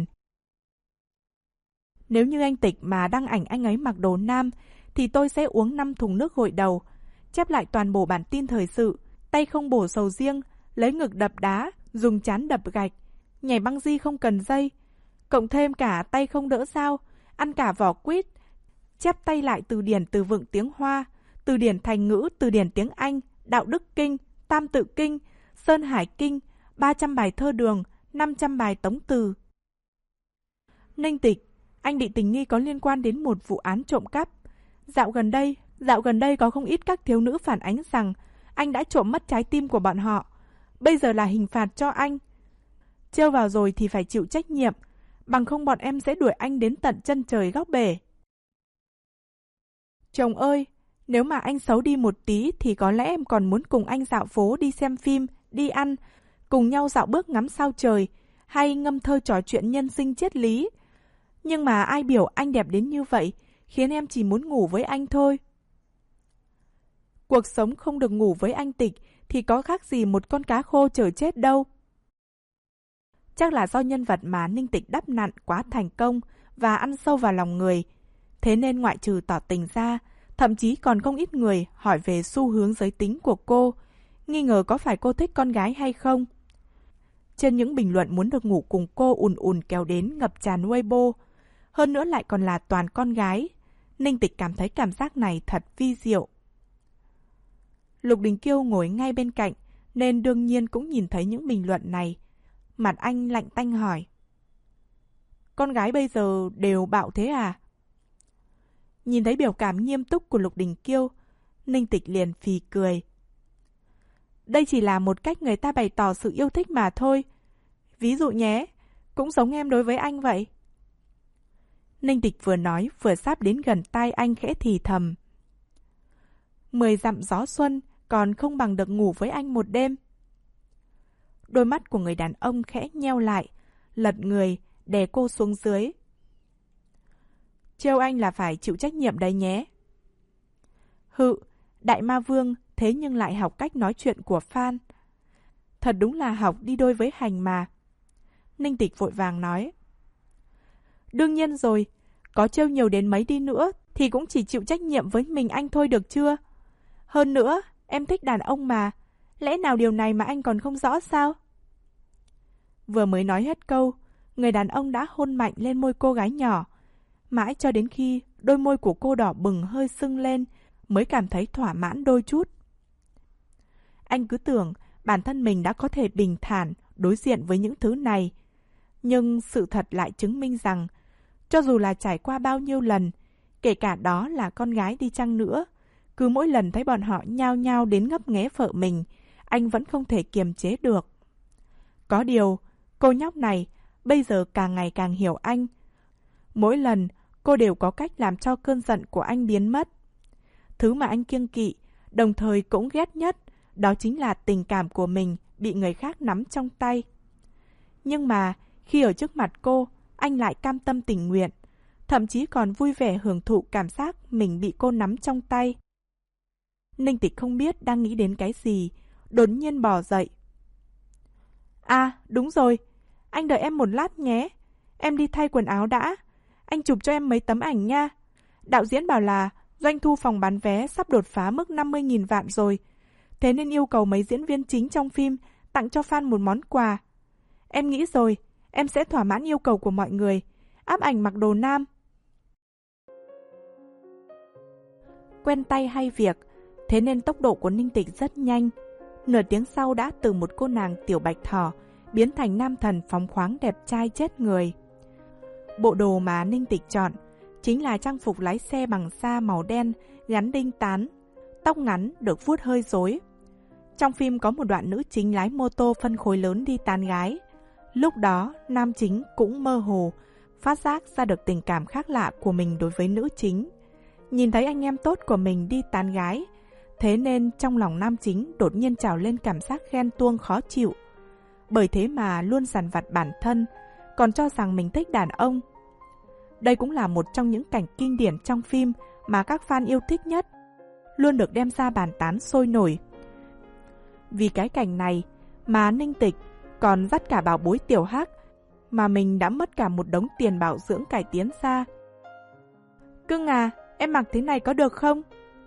Nếu như anh Tịch mà đăng ảnh anh ấy mặc đồ nam, thì tôi sẽ uống năm thùng nước gội đầu, chép lại toàn bộ bản tin thời sự, tay không bổ sầu riêng, lấy ngực đập đá, dùng trán đập gạch, nhảy băng di không cần dây, cộng thêm cả tay không đỡ dao, ăn cả vỏ quýt, chép tay lại từ điển từ vựng tiếng Hoa, từ điển thành ngữ, từ điển tiếng Anh, đạo đức kinh, tam tự kinh, sơn hải kinh, ba trăm bài thơ Đường, năm trăm bài tống từ. Ninh Tịch, anh bị tình nghi có liên quan đến một vụ án trộm cắp. Dạo gần đây, dạo gần đây có không ít các thiếu nữ phản ánh rằng anh đã trộm mất trái tim của bọn họ. Bây giờ là hình phạt cho anh. Trêu vào rồi thì phải chịu trách nhiệm, bằng không bọn em sẽ đuổi anh đến tận chân trời góc bể. Chồng ơi, nếu mà anh xấu đi một tí thì có lẽ em còn muốn cùng anh dạo phố đi xem phim, đi ăn, cùng nhau dạo bước ngắm sao trời, hay ngâm thơ trò chuyện nhân sinh triết lý. Nhưng mà ai biểu anh đẹp đến như vậy, khiến em chỉ muốn ngủ với anh thôi. Cuộc sống không được ngủ với anh Tịch thì có khác gì một con cá khô chờ chết đâu. Chắc là do nhân vật mà Ninh Tịch đắp nặn quá thành công và ăn sâu vào lòng người. Thế nên ngoại trừ tỏ tình ra, thậm chí còn không ít người hỏi về xu hướng giới tính của cô, nghi ngờ có phải cô thích con gái hay không. Trên những bình luận muốn được ngủ cùng cô ùn ùn kéo đến ngập tràn Weibo, hơn nữa lại còn là toàn con gái. Ninh Tịch cảm thấy cảm giác này thật vi diệu. Lục Đình Kiêu ngồi ngay bên cạnh, nên đương nhiên cũng nhìn thấy những bình luận này. Mặt anh lạnh tanh hỏi. Con gái bây giờ đều bạo thế à? Nhìn thấy biểu cảm nghiêm túc của Lục Đình Kiêu, Ninh Tịch liền phì cười. Đây chỉ là một cách người ta bày tỏ sự yêu thích mà thôi. Ví dụ nhé, cũng giống em đối với anh vậy. Ninh Tịch vừa nói vừa sáp đến gần tai anh khẽ thì thầm. Mười dặm gió xuân còn không bằng được ngủ với anh một đêm. Đôi mắt của người đàn ông khẽ nheo lại, lật người, đè cô xuống dưới. Trêu anh là phải chịu trách nhiệm đấy nhé. Hự, đại ma vương thế nhưng lại học cách nói chuyện của fan. Thật đúng là học đi đôi với hành mà. Ninh Tịch vội vàng nói. Đương nhiên rồi, có trêu nhiều đến mấy đi nữa thì cũng chỉ chịu trách nhiệm với mình anh thôi được chưa? Hơn nữa, em thích đàn ông mà, lẽ nào điều này mà anh còn không rõ sao? Vừa mới nói hết câu, người đàn ông đã hôn mạnh lên môi cô gái nhỏ. Mãi cho đến khi đôi môi của cô đỏ bừng hơi sưng lên mới cảm thấy thỏa mãn đôi chút. Anh cứ tưởng bản thân mình đã có thể bình thản đối diện với những thứ này. Nhưng sự thật lại chứng minh rằng, cho dù là trải qua bao nhiêu lần, kể cả đó là con gái đi chăng nữa, cứ mỗi lần thấy bọn họ nhao nhao đến ngấp nghé vợ mình, anh vẫn không thể kiềm chế được. Có điều, cô nhóc này bây giờ càng ngày càng hiểu anh. Mỗi lần, cô đều có cách làm cho cơn giận của anh biến mất. Thứ mà anh kiêng kỵ, đồng thời cũng ghét nhất, đó chính là tình cảm của mình bị người khác nắm trong tay. Nhưng mà, khi ở trước mặt cô, anh lại cam tâm tình nguyện, thậm chí còn vui vẻ hưởng thụ cảm giác mình bị cô nắm trong tay. Ninh Tịch không biết đang nghĩ đến cái gì, đột nhiên bò dậy. À, đúng rồi, anh đợi em một lát nhé. Em đi thay quần áo đã. Anh chụp cho em mấy tấm ảnh nha. Đạo diễn bảo là doanh thu phòng bán vé sắp đột phá mức năm mươi nghìn vạn rồi. Thế nên yêu cầu mấy diễn viên chính trong phim tặng cho fan một món quà. Em nghĩ rồi, em sẽ thỏa mãn yêu cầu của mọi người. Áp ảnh mặc đồ nam. Quen tay hay việc, thế nên tốc độ của Ninh Tịch rất nhanh. Nửa tiếng sau đã từ một cô nàng tiểu bạch thỏ biến thành nam thần phóng khoáng đẹp trai chết người. Bộ đồ mà Ninh Tịch chọn chính là trang phục lái xe bằng da màu đen gắn đinh tán, tóc ngắn được vuốt hơi rối. Trong phim có một đoạn nữ chính lái mô tô phân khối lớn đi tán gái. Lúc đó, nam chính cũng mơ hồ, phát giác ra được tình cảm khác lạ của mình đối với nữ chính. Nhìn thấy anh em tốt của mình đi tán gái, thế nên trong lòng nam chính đột nhiên trào lên cảm giác ghen tuông khó chịu. Bởi thế mà luôn dằn vặt bản thân, còn cho rằng mình thích đàn ông. Đây cũng là một trong những cảnh kinh điển trong phim mà các fan yêu thích nhất, luôn được đem ra bàn tán sôi nổi. Vì cái cảnh này mà Ninh Tịch còn dắt cả bảo bối Tiểu Hắc mà mình đã mất cả một đống tiền bảo dưỡng cải tiến ra. Cưng à, em mặc thế này có được không?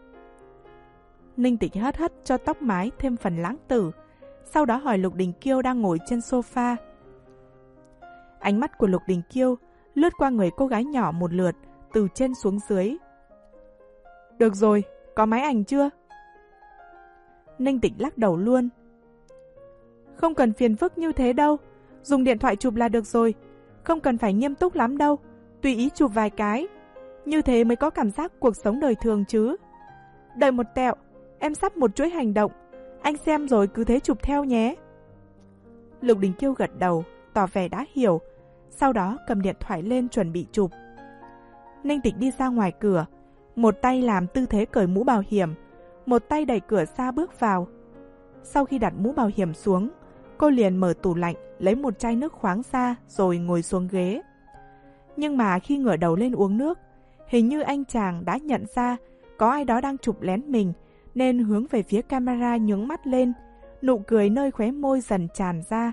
Ninh Tịch hất hất cho tóc mái thêm phần lãng tử, sau đó hỏi Lục Đình Kiêu đang ngồi trên sofa. Ánh mắt của Lục Đình Kiêu lướt qua người cô gái nhỏ một lượt, từ trên xuống dưới. Được rồi, có máy ảnh chưa? Ninh Tịch lắc đầu luôn. Không cần phiền phức như thế đâu, dùng điện thoại chụp là được rồi, không cần phải nghiêm túc lắm đâu, tùy ý chụp vài cái. Như thế mới có cảm giác cuộc sống đời thường chứ. Đợi một tẹo, em sắp một chuỗi hành động, anh xem rồi cứ thế chụp theo nhé. Lục Đình Kiêu gật đầu, tỏ vẻ đã hiểu, sau đó cầm điện thoại lên chuẩn bị chụp. Ninh Tịch đi ra ngoài cửa, một tay làm tư thế cởi mũ bảo hiểm, một tay đẩy cửa ra bước vào. Sau khi đặt mũ bảo hiểm xuống, cô liền mở tủ lạnh, lấy một chai nước khoáng ra rồi ngồi xuống ghế. Nhưng mà khi ngửa đầu lên uống nước, hình như anh chàng đã nhận ra có ai đó đang chụp lén mình, nên hướng về phía camera nhướng mắt lên, nụ cười nơi khóe môi dần tràn ra.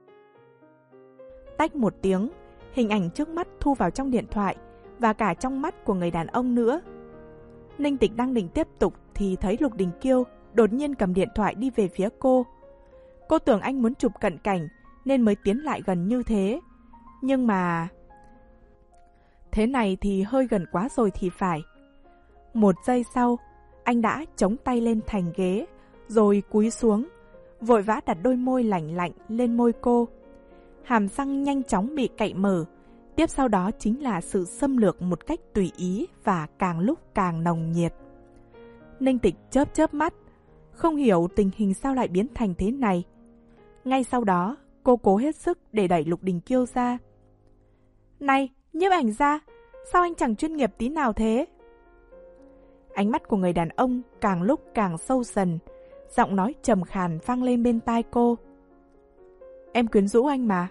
Tách một tiếng, hình ảnh trước mắt thu vào trong điện thoại và cả trong mắt của người đàn ông nữa. Ninh Tịch đang định tiếp tục thì thấy Lục Đình Kiêu đột nhiên cầm điện thoại đi về phía cô. Cô tưởng anh muốn chụp cận cảnh nên mới tiến lại gần như thế. Nhưng mà... thế này thì hơi gần quá rồi thì phải. Một giây sau, anh đã chống tay lên thành ghế, rồi cúi xuống, vội vã đặt đôi môi lạnh lạnh lên môi cô. Hàm răng nhanh chóng bị cạy mở, tiếp sau đó chính là sự xâm lược một cách tùy ý và càng lúc càng nồng nhiệt. Ninh Tịch chớp chớp mắt, không hiểu tình hình sao lại biến thành thế này. Ngay sau đó, cô cố hết sức để đẩy Lục Đình Kiêu ra. Này, nhiếp ảnh gia, sao anh chẳng chuyên nghiệp tí nào thế? Ánh mắt của người đàn ông càng lúc càng sâu dần, giọng nói trầm khàn vang lên bên tai cô. Em quyến rũ anh mà.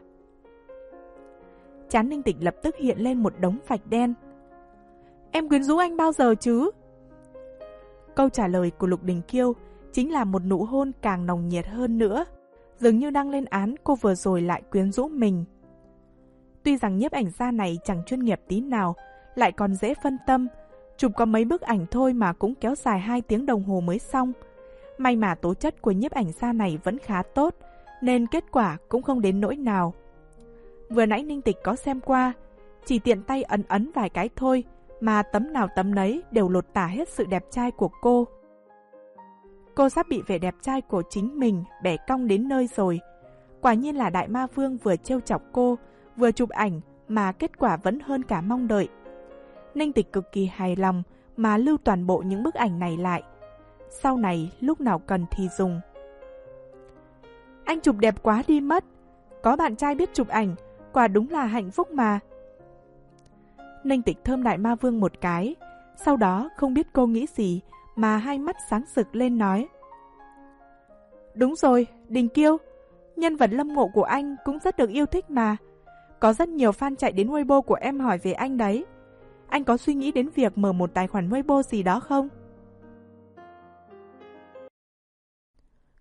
Trán Ninh Tịch lập tức hiện lên một đống vạch đen. Em quyến rũ anh bao giờ chứ? Câu trả lời của Lục Đình Kiêu chính là một nụ hôn càng nồng nhiệt hơn nữa, dường như đang lên án cô vừa rồi lại quyến rũ mình. Tuy rằng nhiếp ảnh gia này chẳng chuyên nghiệp tí nào, lại còn dễ phân tâm, chụp có mấy bức ảnh thôi mà cũng kéo dài hai tiếng đồng hồ mới xong. May mà tố chất của nhiếp ảnh gia này vẫn khá tốt, nên kết quả cũng không đến nỗi nào. Vừa nãy Ninh Tịch có xem qua, chỉ tiện tay ấn ấn vài cái thôi, mà tấm nào tấm nấy đều lột tả hết sự đẹp trai của cô. Cô sắp bị vẻ đẹp trai của chính mình bẻ cong đến nơi rồi. Quả nhiên là đại ma vương vừa trêu chọc cô, vừa chụp ảnh mà kết quả vẫn hơn cả mong đợi. Ninh Tịch cực kỳ hài lòng mà lưu toàn bộ những bức ảnh này lại. Sau này lúc nào cần thì dùng. Anh chụp đẹp quá đi mất. Có bạn trai biết chụp ảnh, quả đúng là hạnh phúc mà. Ninh Tịch thơm đại ma vương một cái, sau đó không biết cô nghĩ gì mà hai mắt sáng rực lên nói. Đúng rồi, Đình Kiêu, nhân vật Lâm Ngộ của anh cũng rất được yêu thích mà. Có rất nhiều fan chạy đến Weibo của em hỏi về anh đấy. Anh có suy nghĩ đến việc mở một tài khoản Weibo gì đó không?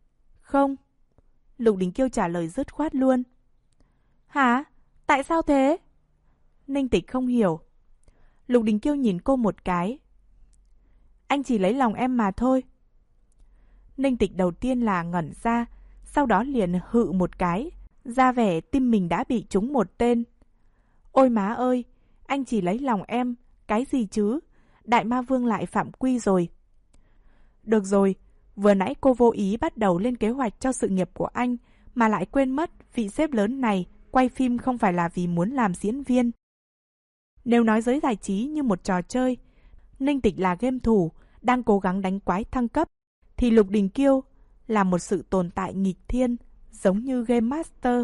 Không. Lục Đình Kiêu trả lời dứt khoát luôn. Hả? Tại sao thế? Ninh Tịch không hiểu. Lục Đình Kiêu nhìn cô một cái. Anh chỉ lấy lòng em mà thôi. Ninh Tịch đầu tiên là ngẩn ra, sau đó liền hự một cái, ra vẻ tim mình đã bị trúng một tên. Ôi má ơi, anh chỉ lấy lòng em, cái gì chứ? Đại ma vương lại phạm quy rồi. Được rồi, vừa nãy cô vô ý bắt đầu lên kế hoạch cho sự nghiệp của anh, mà lại quên mất vị sếp lớn này quay phim không phải là vì muốn làm diễn viên. Nếu nói giới giải trí như một trò chơi, Ninh Tịch là game thủ, đang cố gắng đánh quái thăng cấp, thì Lục Đình Kiêu là một sự tồn tại nghịch thiên, giống như Game Master.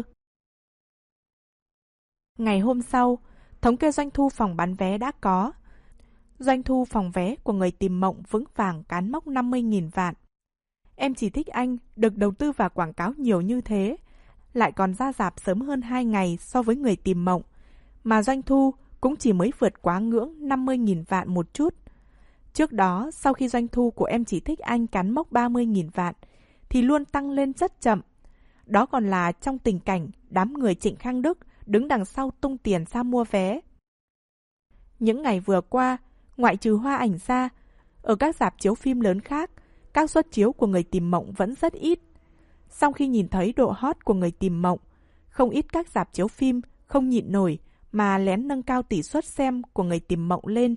Ngày hôm sau, thống kê doanh thu phòng bán vé đã có. Doanh thu phòng vé của Người Tìm Mộng vững vàng cán mốc năm mươi nghìn vạn. Em Chỉ Thích Anh được đầu tư và quảng cáo nhiều như thế, lại còn ra rạp sớm hơn hai ngày so với Người Tìm Mộng, mà doanh thu cũng chỉ mới vượt quá ngưỡng năm mươi nghìn vạn một chút. Trước đó, sau khi doanh thu của Em Chỉ Thích Anh cán mốc ba mươi nghìn vạn, thì luôn tăng lên rất chậm. Đó còn là trong tình cảnh đám người Trịnh Khang Đức đứng đằng sau tung tiền ra mua vé. Những ngày vừa qua, ngoại trừ Hoa Ảnh ra, ở các rạp chiếu phim lớn khác, các suất chiếu của Người Tìm Mộng vẫn rất ít. Sau khi nhìn thấy độ hot của Người Tìm Mộng, không ít các rạp chiếu phim không nhịn nổi mà lén nâng cao tỷ suất xem của Người Tìm Mộng lên.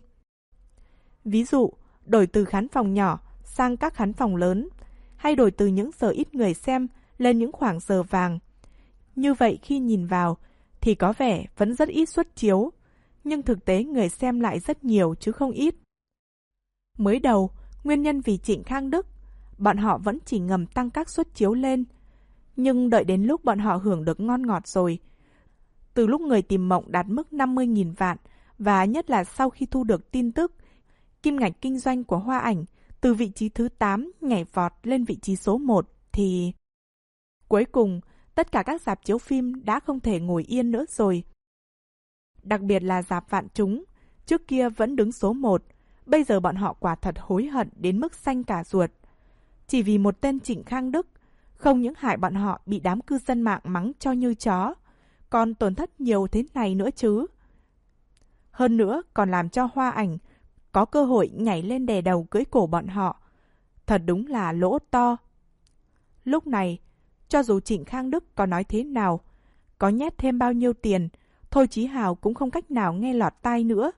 Ví dụ, đổi từ khán phòng nhỏ sang các khán phòng lớn, hay đổi từ những giờ ít người xem lên những khoảng giờ vàng. Như vậy khi nhìn vào thì có vẻ vẫn rất ít suất chiếu, nhưng thực tế người xem lại rất nhiều chứ không ít. Mới đầu, nguyên nhân vì Trịnh Khang Đức, bọn họ vẫn chỉ ngầm tăng các suất chiếu lên. Nhưng đợi đến lúc bọn họ hưởng được ngon ngọt rồi, từ lúc Người Tìm Mộng đạt mức năm mươi nghìn vạn, và nhất là sau khi thu được tin tức, kim ngạch kinh doanh của Hoa Ảnh từ vị trí thứ tám nhảy vọt lên vị trí số một, thì cuối cùng tất cả các rạp chiếu phim đã không thể ngồi yên nữa rồi. Đặc biệt là rạp Vạn Chúng, trước kia vẫn đứng số một, bây giờ bọn họ quả thật hối hận đến mức xanh cả ruột. Chỉ vì một tên Trịnh Khang Đức, không những hại bọn họ bị đám cư dân mạng mắng cho như chó, còn tổn thất nhiều thế này nữa chứ. Hơn nữa còn làm cho Hoa Ảnh có cơ hội nhảy lên đè đầu cưỡi cổ bọn họ. Thật đúng là lỗ to. Lúc này, cho dù Trịnh Khang Đức có nói thế nào, có nhét thêm bao nhiêu tiền, Thôi Chí Hào cũng không cách nào nghe lọt tai nữa.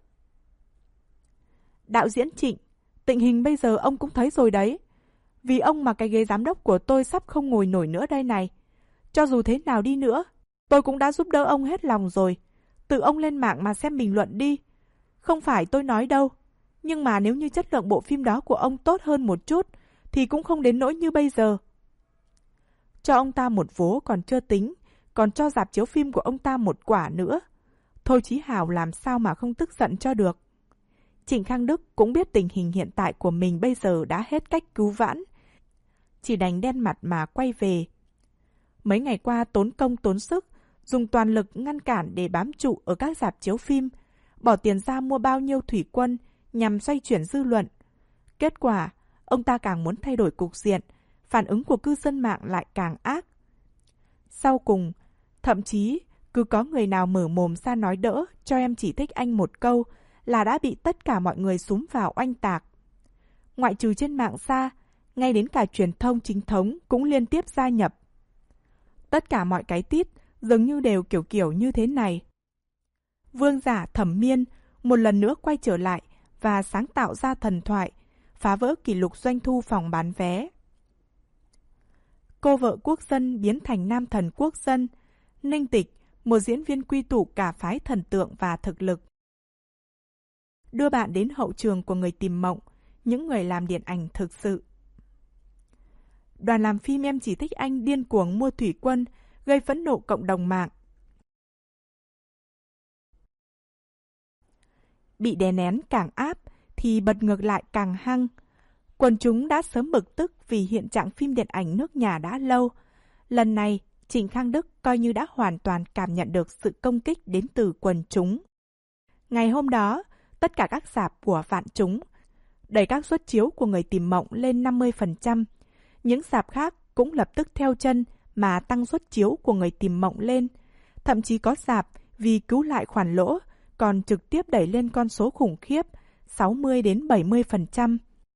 Đạo diễn Trịnh, tình hình bây giờ ông cũng thấy rồi đấy. Vì ông mà cái ghế giám đốc của tôi sắp không ngồi nổi nữa đây này. Cho dù thế nào đi nữa, tôi cũng đã giúp đỡ ông hết lòng rồi. Tự ông lên mạng mà xem bình luận đi. Không phải tôi nói đâu. Nhưng mà nếu như chất lượng bộ phim đó của ông tốt hơn một chút, thì cũng không đến nỗi như bây giờ. Cho ông ta một vố còn chưa tính, còn cho rạp chiếu phim của ông ta một quả nữa. Thôi Chí Hào làm sao mà không tức giận cho được. Trịnh Khang Đức cũng biết tình hình hiện tại của mình bây giờ đã hết cách cứu vãn. Chỉ đành đen mặt mà quay về. Mấy ngày qua tốn công tốn sức, dùng toàn lực ngăn cản để bám trụ ở các rạp chiếu phim, bỏ tiền ra mua bao nhiêu thủy quân nhằm xoay chuyển dư luận. Kết quả, ông ta càng muốn thay đổi cục diện, phản ứng của cư dân mạng lại càng ác. Sau cùng, thậm chí cứ có người nào mở mồm ra nói đỡ cho Em Chỉ Thích Anh một câu là đã bị tất cả mọi người xúm vào oanh tạc. Ngoại trừ trên mạng ra, ngay đến cả truyền thông chính thống cũng liên tiếp gia nhập. Tất cả mọi cái tít dường như đều kiểu kiểu như thế này. Vương giả Thẩm Miên một lần nữa quay trở lại và sáng tạo ra thần thoại, phá vỡ kỷ lục doanh thu phòng bán vé. Cô vợ quốc dân biến thành nam thần quốc dân. Ninh Tịch, một diễn viên quy tụ cả phái thần tượng và thực lực. Đưa bạn đến hậu trường của Người Tìm Mộng, những người làm điện ảnh thực sự. Đoàn làm phim Em Chỉ Thích Anh điên cuồng mua thủy quân, gây phẫn nộ cộng đồng mạng. Bị đè nén càng áp, thì bật ngược lại càng hăng. Quần chúng đã sớm bực tức vì hiện trạng phim điện ảnh nước nhà đã lâu. Lần này, Trịnh Khang Đức coi như đã hoàn toàn cảm nhận được sự công kích đến từ quần chúng. Ngày hôm đó, tất cả các rạp của Vạn Chúng đẩy các suất chiếu của Người Tìm Mộng lên năm mươi phần trăm. Những rạp khác cũng lập tức theo chân mà tăng suất chiếu của Người Tìm Mộng lên. Thậm chí có rạp vì cứu lại khoản lỗ còn trực tiếp đẩy lên con số khủng khiếp sáu mươi đến bảy mươi phần trăm.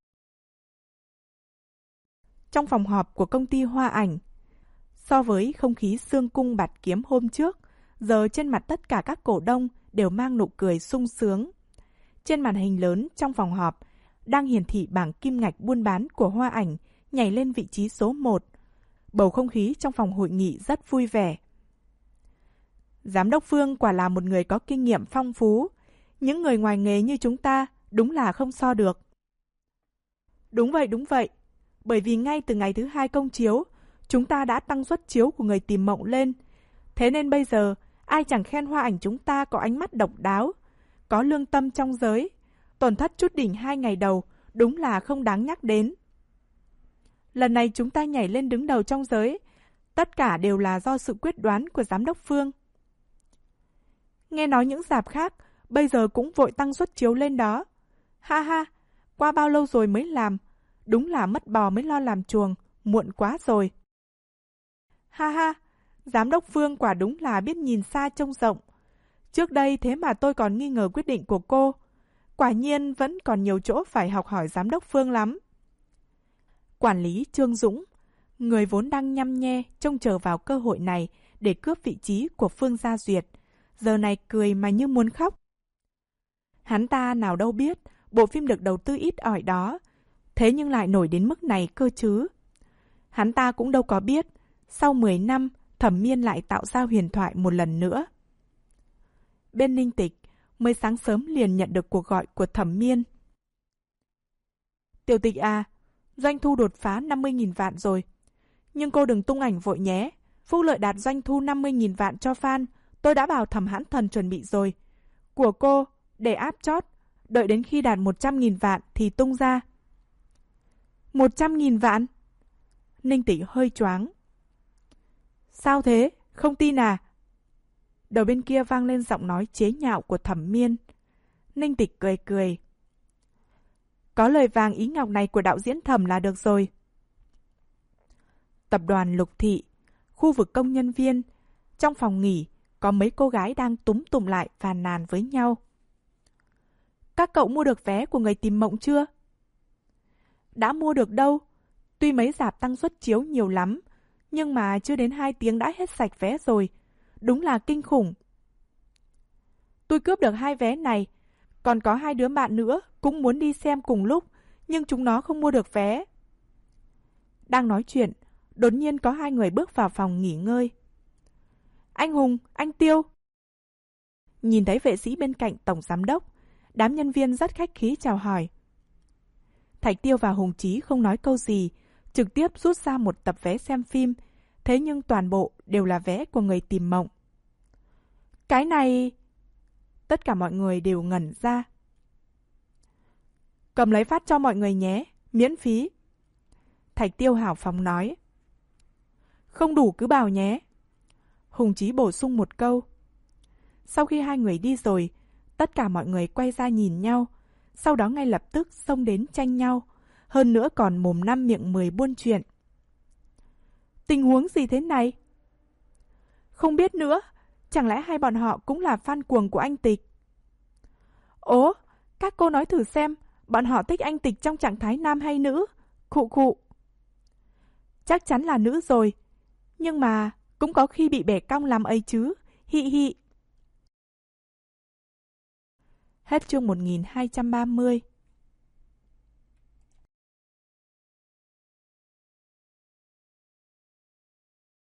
Trong phòng họp của công ty Hoa Ảnh, so với không khí xương cung bạt kiếm hôm trước, giờ trên mặt tất cả các cổ đông đều mang nụ cười sung sướng. Trên màn hình lớn trong phòng họp đang hiển thị bảng kim ngạch buôn bán của Hoa Ảnh nhảy lên vị trí số một. Bầu không khí trong phòng hội nghị rất vui vẻ. Giám đốc Phương quả là một người có kinh nghiệm phong phú. Những người ngoài nghề như chúng ta đúng là không so được. Đúng vậy, đúng vậy. Bởi vì ngay từ ngày thứ hai công chiếu, chúng ta đã tăng suất chiếu của Người Tìm Mộng lên. Thế nên bây giờ, ai chẳng khen Hoa Ảnh chúng ta có ánh mắt độc đáo, có lương tâm trong giới. Tổn thất chút đỉnh hai ngày đầu đúng là không đáng nhắc đến. Lần này chúng ta nhảy lên đứng đầu trong giới, tất cả đều là do sự quyết đoán của giám đốc Phương. Nghe nói những rạp khác bây giờ cũng vội tăng suất chiếu lên đó. Ha ha, qua bao lâu rồi mới làm, đúng là mất bò mới lo làm chuồng, muộn quá rồi. Ha ha, giám đốc Phương quả đúng là biết nhìn xa trông rộng. Trước đây thế mà tôi còn nghi ngờ quyết định của cô. Quả nhiên vẫn còn nhiều chỗ phải học hỏi giám đốc Phương lắm. Quản lý Trương Dũng, người vốn đang nhăm nhe trông chờ vào cơ hội này để cướp vị trí của Phương Gia Duyệt, giờ này cười mà như muốn khóc. Hắn ta nào đâu biết bộ phim được đầu tư ít ỏi đó, thế nhưng lại nổi đến mức này cơ chứ. Hắn ta cũng đâu có biết, sau mười năm Thẩm Miên lại tạo ra huyền thoại một lần nữa. Bên Ninh Tịch, mới sáng sớm liền nhận được cuộc gọi của Thẩm Miên. Tiểu Tịch à, doanh thu đột phá năm mươi nghìn vạn rồi. Nhưng cô đừng tung ảnh vội nhé. Phúc Lợi đạt doanh thu năm mươi nghìn vạn cho fan. Tôi đã bảo Thẩm Hãn Thần chuẩn bị rồi. Của cô, để áp chót. Đợi đến khi đạt một trăm nghìn vạn thì tung ra. một trăm nghìn vạn? Ninh Tịch hơi choáng. Sao thế? Không tin à? Đầu bên kia vang lên giọng nói chế nhạo của Thẩm Miên. Ninh Tịch cười cười. Có lời vàng ý ngọc này của đạo diễn Thẩm là được rồi. Tập đoàn Lục Thị, khu vực công nhân viên. Trong phòng nghỉ, có mấy cô gái đang túm tụm lại phàn nàn với nhau. Các cậu mua được vé của Người Tìm Mộng chưa? Đã mua được đâu. Tuy mấy rạp tăng suất chiếu nhiều lắm, nhưng mà chưa đến hai tiếng đã hết sạch vé rồi. Đúng là kinh khủng. Tôi cướp được hai vé này. Còn có hai đứa bạn nữa cũng muốn đi xem cùng lúc, nhưng chúng nó không mua được vé. Đang nói chuyện, đột nhiên có hai người bước vào phòng nghỉ ngơi. Anh Hùng, anh Tiêu. Nhìn thấy vệ sĩ bên cạnh tổng giám đốc, đám nhân viên rất khách khí chào hỏi. Thạch Tiêu và Hùng Chí không nói câu gì, trực tiếp rút ra một tập vé xem phim, thế nhưng toàn bộ đều là vé của Người Tìm Mộng. Cái này... Tất cả mọi người đều ngẩn ra. Cầm lấy phát cho mọi người nhé, miễn phí. Thạch Tiêu hào phóng nói. Không đủ cứ bảo nhé. Hùng Chí bổ sung một câu. Sau khi hai người đi rồi, tất cả mọi người quay ra nhìn nhau, sau đó ngay lập tức xông đến tranh nhau, hơn nữa còn mồm năm miệng mười buôn chuyện. Tình huống gì thế này? Không biết nữa, chẳng lẽ hai bọn họ cũng là fan cuồng của anh Tịch? Ố, các cô nói thử xem, bọn họ thích anh Tịch trong trạng thái nam hay nữ? Khụ khụ. Chắc chắn là nữ rồi, nhưng mà cũng có khi bị bẻ cong làm ấy chứ, hị hị. Hết chương một nghìn hai trăm ba mươi.